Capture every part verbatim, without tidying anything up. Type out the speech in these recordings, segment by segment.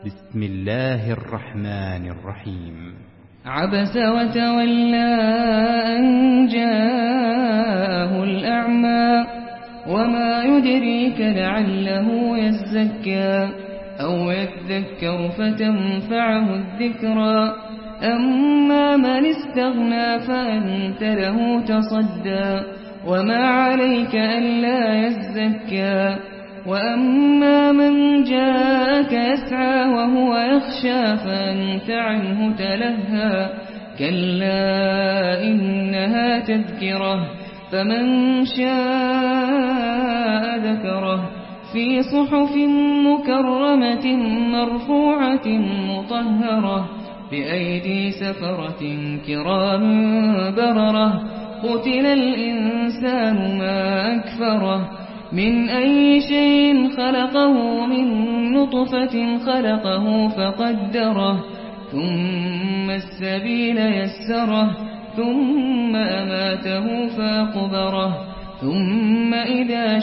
بسم الله الرحمن الرحيم. عبس وتولى أن جاءه الأعمى وما يدريك لعله يزكى أو يذكر فتنفعه الذكرى أما من استغنى فأنت له تصدى وما عليك ألا يزكى وأما من جاءك يسعى وهو يخشى فأنت عنه تلهى كلا إنها تذكرة فمن شاء ذكره في صحف مكرمة مرفوعة مطهرة بأيدي سفرة كرام بررة قتل الإنسان ما أكفره من أي شيء خلقه من نطفة خلقه فقدره ثم السبيل يسره ثم أماته فأقبره ثم إذا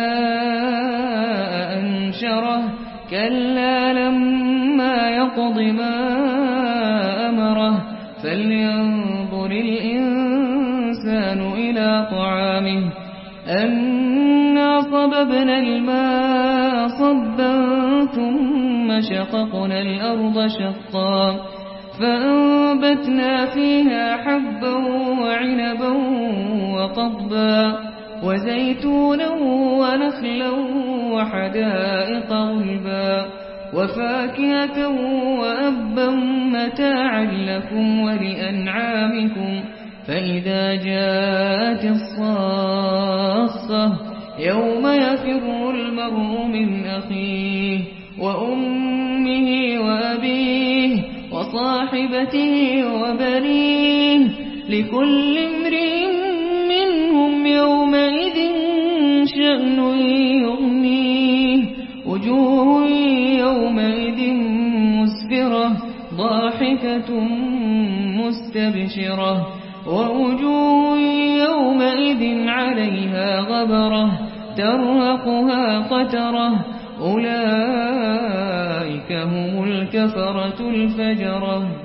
شاء أنشره كلا لما يقض ما أمره فلينظر الإنسان إلى طعامه أنا صببنا الماء صبا ثم شققنا الأرض شقا فأنبتنا فيها حبا وعنبا وقضبا وزيتونا ونخلا وحدائق غلبا وفاكهة وأبا متاعا لكم ولأنعامكم فإذا جاءت الصاخة يوم يفر المرء من أخيه وأمه وأبيه وصاحبته وبنيه لكل امرئ منهم يومئذ شأن يغنيه وجوه يومئذ مسفرة ضاحكة مستبشرة ووجوه يومئذ عليها غبرة ترهقها قترة أولئك هم الكفرة الفجرة.